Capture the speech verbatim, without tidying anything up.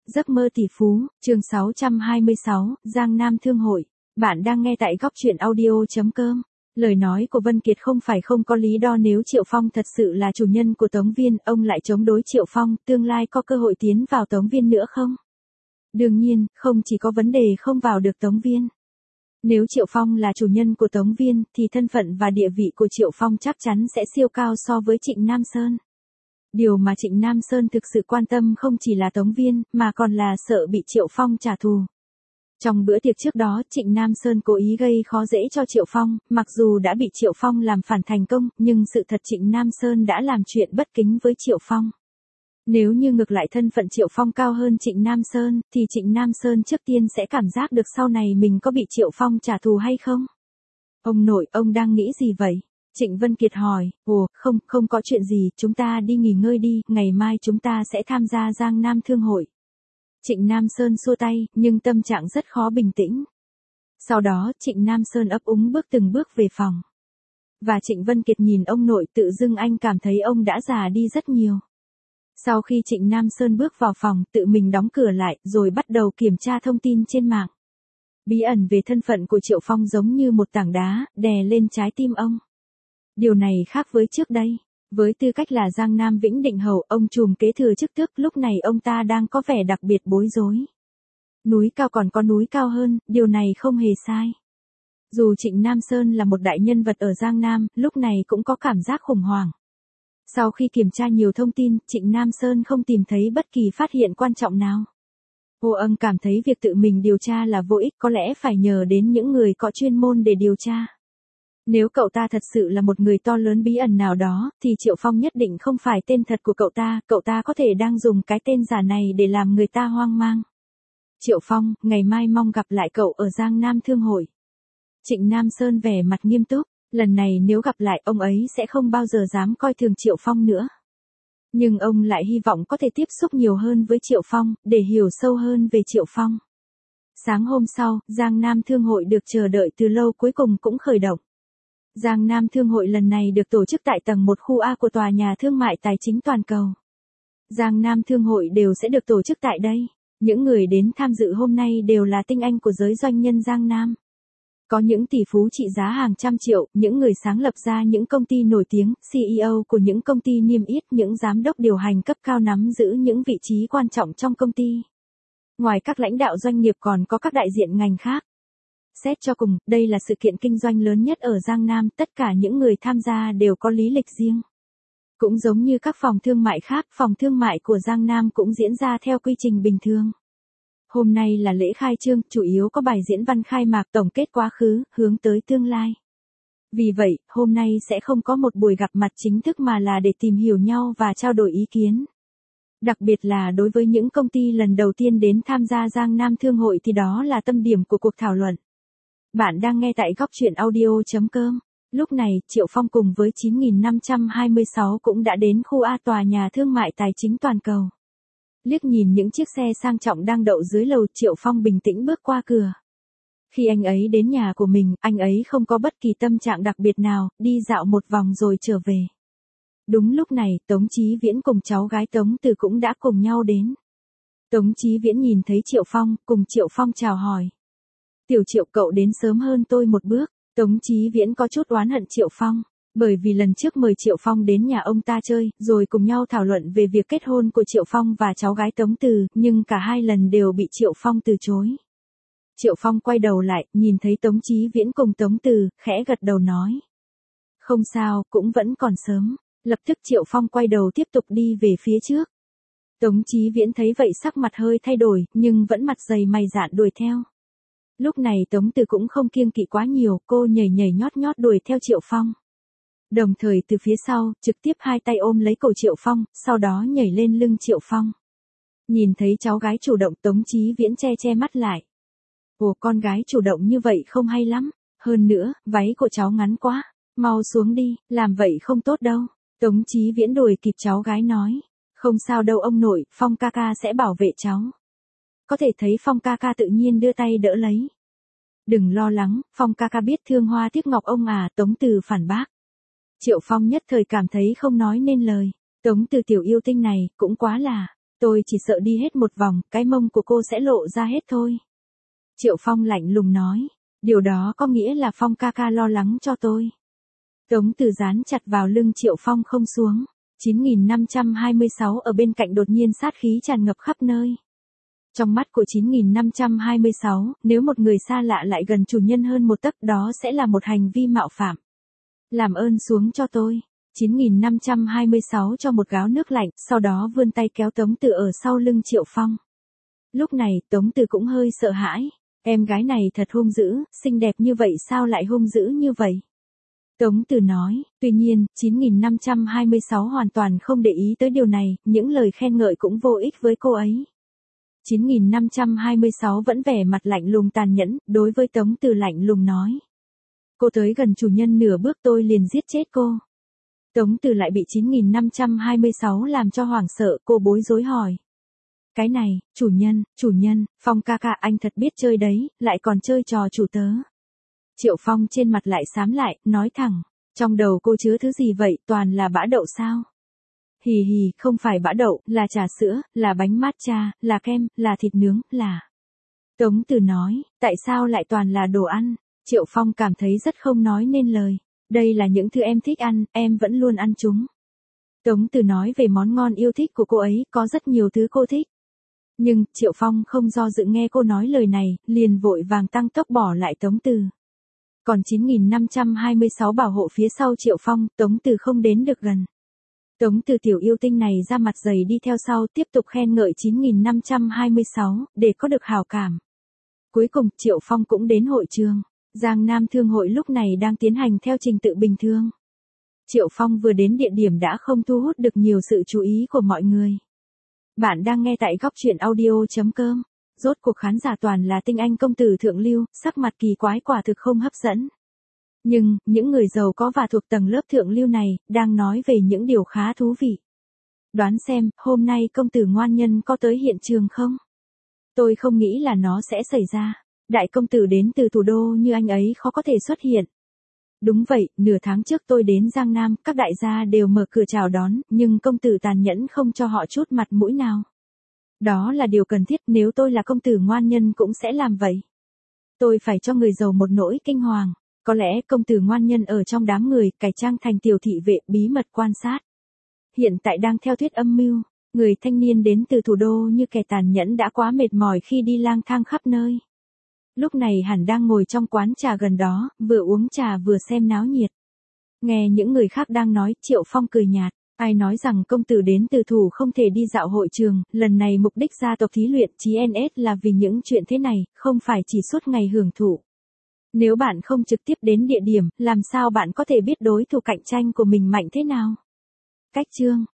Giấc mơ tỷ phú, chương sáu trăm hai mươi sáu, Giang Nam Thương hội. Bạn đang nghe tại góc truyện audio chấm com. Lời nói của Vân Kiệt không phải không có lý do, nếu Triệu Phong thật sự là chủ nhân của Tống Viên, ông lại chống đối Triệu Phong, tương lai có cơ hội tiến vào Tống Viên nữa không? Đương nhiên, không chỉ có vấn đề không vào được Tống Viên. Nếu Triệu Phong là chủ nhân của Tống Viên, thì thân phận và địa vị của Triệu Phong chắc chắn sẽ siêu cao so với Trịnh Nam Sơn. Điều mà Trịnh Nam Sơn thực sự quan tâm không chỉ là Tống Viên, mà còn là sợ bị Triệu Phong trả thù. Trong bữa tiệc trước đó, Trịnh Nam Sơn cố ý gây khó dễ cho Triệu Phong, mặc dù đã bị Triệu Phong làm phản thành công, nhưng sự thật Trịnh Nam Sơn đã làm chuyện bất kính với Triệu Phong. Nếu như ngược lại thân phận Triệu Phong cao hơn Trịnh Nam Sơn, thì Trịnh Nam Sơn trước tiên sẽ cảm giác được sau này mình có bị Triệu Phong trả thù hay không. Ông nội, ông đang nghĩ gì vậy? Trịnh Vân Kiệt hỏi. Ồ, không, không có chuyện gì, chúng ta đi nghỉ ngơi đi, ngày mai chúng ta sẽ tham gia Giang Nam Thương hội. Trịnh Nam Sơn xua tay, nhưng tâm trạng rất khó bình tĩnh. Sau đó, Trịnh Nam Sơn ấp úng bước từng bước về phòng. Và Trịnh Vân Kiệt nhìn ông nội, tự dưng anh cảm thấy ông đã già đi rất nhiều. Sau khi Trịnh Nam Sơn bước vào phòng, tự mình đóng cửa lại, rồi bắt đầu kiểm tra thông tin trên mạng. Bí ẩn về thân phận của Triệu Phong giống như một tảng đá, đè lên trái tim ông. Điều này khác với trước đây. Với tư cách là Giang Nam Vĩnh Định Hầu, ông trùm kế thừa chức tước, lúc này ông ta đang có vẻ đặc biệt bối rối. Núi cao còn có núi cao hơn, điều này không hề sai. Dù Trịnh Nam Sơn là một đại nhân vật ở Giang Nam, lúc này cũng có cảm giác khủng hoảng. Sau khi kiểm tra nhiều thông tin, Trịnh Nam Sơn không tìm thấy bất kỳ phát hiện quan trọng nào. Ô Ân cảm thấy việc tự mình điều tra là vô ích, có lẽ phải nhờ đến những người có chuyên môn để điều tra. Nếu cậu ta thật sự là một người to lớn bí ẩn nào đó, thì Triệu Phong nhất định không phải tên thật của cậu ta, cậu ta có thể đang dùng cái tên giả này để làm người ta hoang mang. Triệu Phong, ngày mai mong gặp lại cậu ở Giang Nam Thương hội. Trịnh Nam Sơn vẻ mặt nghiêm túc, lần này nếu gặp lại ông ấy sẽ không bao giờ dám coi thường Triệu Phong nữa. Nhưng ông lại hy vọng có thể tiếp xúc nhiều hơn với Triệu Phong, để hiểu sâu hơn về Triệu Phong. Sáng hôm sau, Giang Nam Thương hội được chờ đợi từ lâu cuối cùng cũng khởi động. Giang Nam Thương hội lần này được tổ chức tại tầng một khu A của tòa nhà thương mại tài chính toàn cầu. Giang Nam Thương hội đều sẽ được tổ chức tại đây. Những người đến tham dự hôm nay đều là tinh anh của giới doanh nhân Giang Nam. Có những tỷ phú trị giá hàng trăm triệu, những người sáng lập ra những công ty nổi tiếng, xê e ô của những công ty niêm yết, những giám đốc điều hành cấp cao nắm giữ những vị trí quan trọng trong công ty. Ngoài các lãnh đạo doanh nghiệp còn có các đại diện ngành khác. Xét cho cùng, đây là sự kiện kinh doanh lớn nhất ở Giang Nam, tất cả những người tham gia đều có lý lịch riêng. Cũng giống như các phòng thương mại khác, phòng thương mại của Giang Nam cũng diễn ra theo quy trình bình thường. Hôm nay là lễ khai trương, chủ yếu có bài diễn văn khai mạc tổng kết quá khứ, hướng tới tương lai. Vì vậy, hôm nay sẽ không có một buổi gặp mặt chính thức mà là để tìm hiểu nhau và trao đổi ý kiến. Đặc biệt là đối với những công ty lần đầu tiên đến tham gia Giang Nam Thương hội thì đó là tâm điểm của cuộc thảo luận. Bạn đang nghe tại góc truyện audio chấm com. Lúc này, Triệu Phong cùng với chín nghìn năm trăm hai mươi sáu cũng đã đến khu A tòa nhà thương mại tài chính toàn cầu. Liếc nhìn những chiếc xe sang trọng đang đậu dưới lầu, Triệu Phong bình tĩnh bước qua cửa. Khi anh ấy đến nhà của mình, anh ấy không có bất kỳ tâm trạng đặc biệt nào, đi dạo một vòng rồi trở về. Đúng lúc này, Tống Chí Viễn cùng cháu gái Tống Từ cũng đã cùng nhau đến. Tống Chí Viễn nhìn thấy Triệu Phong, cùng Triệu Phong chào hỏi. Tiểu Triệu, cậu đến sớm hơn tôi một bước. Tống Chí Viễn có chút oán hận Triệu Phong, bởi vì lần trước mời Triệu Phong đến nhà ông ta chơi, rồi cùng nhau thảo luận về việc kết hôn của Triệu Phong và cháu gái Tống Từ, nhưng cả hai lần đều bị Triệu Phong từ chối. Triệu Phong quay đầu lại, nhìn thấy Tống Chí Viễn cùng Tống Từ, khẽ gật đầu nói. Không sao, cũng vẫn còn sớm. Lập tức Triệu Phong quay đầu tiếp tục đi về phía trước. Tống Chí Viễn thấy vậy sắc mặt hơi thay đổi, nhưng vẫn mặt dày mày dạn đuổi theo. Lúc này Tống Từ cũng không kiêng kỵ quá nhiều, cô nhảy nhảy nhót nhót đuổi theo Triệu Phong. Đồng thời từ phía sau, trực tiếp hai tay ôm lấy cổ Triệu Phong, sau đó nhảy lên lưng Triệu Phong. Nhìn thấy cháu gái chủ động, Tống Chí Viễn che che mắt lại. Ồ, con gái chủ động như vậy không hay lắm. Hơn nữa, váy của cháu ngắn quá. Mau xuống đi, làm vậy không tốt đâu. Tống Chí Viễn đuổi kịp cháu gái nói. Không sao đâu ông nội, Phong ca ca sẽ bảo vệ cháu. Có thể thấy Phong ca ca tự nhiên đưa tay đỡ lấy. Đừng lo lắng, Phong ca ca biết thương hoa tiếc ngọc ông à, Tống Từ phản bác. Triệu Phong nhất thời cảm thấy không nói nên lời. Tống Từ tiểu yêu tinh này, cũng quá là. Tôi chỉ sợ đi hết một vòng, cái mông của cô sẽ lộ ra hết thôi. Triệu Phong lạnh lùng nói, điều đó có nghĩa là Phong ca ca lo lắng cho tôi. Tống Từ dán chặt vào lưng Triệu Phong không xuống. chín nghìn năm trăm hai mươi sáu ở bên cạnh đột nhiên sát khí tràn ngập khắp nơi. Trong mắt của chín nghìn năm trăm hai mươi sáu, nếu một người xa lạ lại gần chủ nhân hơn một tấc đó sẽ là một hành vi mạo phạm. Làm ơn xuống cho tôi. chín nghìn năm trăm hai mươi sáu cho một gáo nước lạnh, sau đó vươn tay kéo Tống Từ ở sau lưng Triệu Phong. Lúc này, Tống Từ cũng hơi sợ hãi. Em gái này thật hung dữ, xinh đẹp như vậy sao lại hung dữ như vậy? Tống Từ nói, tuy nhiên, chín nghìn năm trăm hai mươi sáu hoàn toàn không để ý tới điều này, những lời khen ngợi cũng vô ích với cô ấy. chín nghìn năm trăm hai mươi sáu vẫn vẻ mặt lạnh lùng tàn nhẫn, đối với Tống Từ lạnh lùng nói. Cô tới gần chủ nhân nửa bước tôi liền giết chết cô. Tống Từ lại bị chín nghìn năm trăm hai mươi sáu làm cho hoảng sợ, cô bối rối hỏi. Cái này, chủ nhân, chủ nhân, Phong ca ca anh thật biết chơi đấy, lại còn chơi trò chủ tớ. Triệu Phong trên mặt lại xám lại, nói thẳng, trong đầu cô chứa thứ gì vậy, toàn là bã đậu sao? Hì hì, không phải bã đậu, là trà sữa, là bánh matcha, là kem, là thịt nướng, là... Tống Từ nói, tại sao lại toàn là đồ ăn? Triệu Phong cảm thấy rất không nói nên lời. Đây là những thứ em thích ăn, em vẫn luôn ăn chúng. Tống Từ nói về món ngon yêu thích của cô ấy, có rất nhiều thứ cô thích. Nhưng, Triệu Phong không do dự nghe cô nói lời này, liền vội vàng tăng tốc bỏ lại Tống Từ. Còn chín nghìn năm trăm hai mươi sáu bảo hộ phía sau Triệu Phong, Tống Từ không đến được gần. Tống Từ tiểu yêu tinh này ra mặt dày đi theo sau tiếp tục khen ngợi chín nghìn năm trăm hai mươi sáu, để có được hào cảm. Cuối cùng, Triệu Phong cũng đến hội trường. Giang Nam Thương hội lúc này đang tiến hành theo trình tự bình thường. Triệu Phong vừa đến địa điểm đã không thu hút được nhiều sự chú ý của mọi người. Bạn đang nghe tại góc truyện audio chấm com. Rốt cuộc khán giả toàn là tinh anh công tử thượng lưu, sắc mặt kỳ quái quả thực không hấp dẫn. Nhưng, những người giàu có và thuộc tầng lớp thượng lưu này, đang nói về những điều khá thú vị. Đoán xem, hôm nay công tử ngoan nhân có tới hiện trường không? Tôi không nghĩ là nó sẽ xảy ra. Đại công tử đến từ thủ đô như anh ấy khó có thể xuất hiện. Đúng vậy, nửa tháng trước tôi đến Giang Nam, các đại gia đều mở cửa chào đón, nhưng công tử tàn nhẫn không cho họ chút mặt mũi nào. Đó là điều cần thiết, nếu tôi là công tử ngoan nhân cũng sẽ làm vậy. Tôi phải cho người giàu một nỗi kinh hoàng. Có lẽ công tử ngoan nhân ở trong đám người, cải trang thành tiểu thị vệ, bí mật quan sát. Hiện tại đang theo thuyết âm mưu, người thanh niên đến từ thủ đô như kẻ tàn nhẫn đã quá mệt mỏi khi đi lang thang khắp nơi. Lúc này hẳn đang ngồi trong quán trà gần đó, vừa uống trà vừa xem náo nhiệt. Nghe những người khác đang nói, Triệu Phong cười nhạt. Ai nói rằng công tử đến từ thủ không thể đi dạo hội trường, lần này mục đích gia tộc thí luyện Chí en ét là vì những chuyện thế này, không phải chỉ suốt ngày hưởng thụ. Nếu bạn không trực tiếp đến địa điểm, làm sao bạn có thể biết đối thủ cạnh tranh của mình mạnh thế nào? Cách chương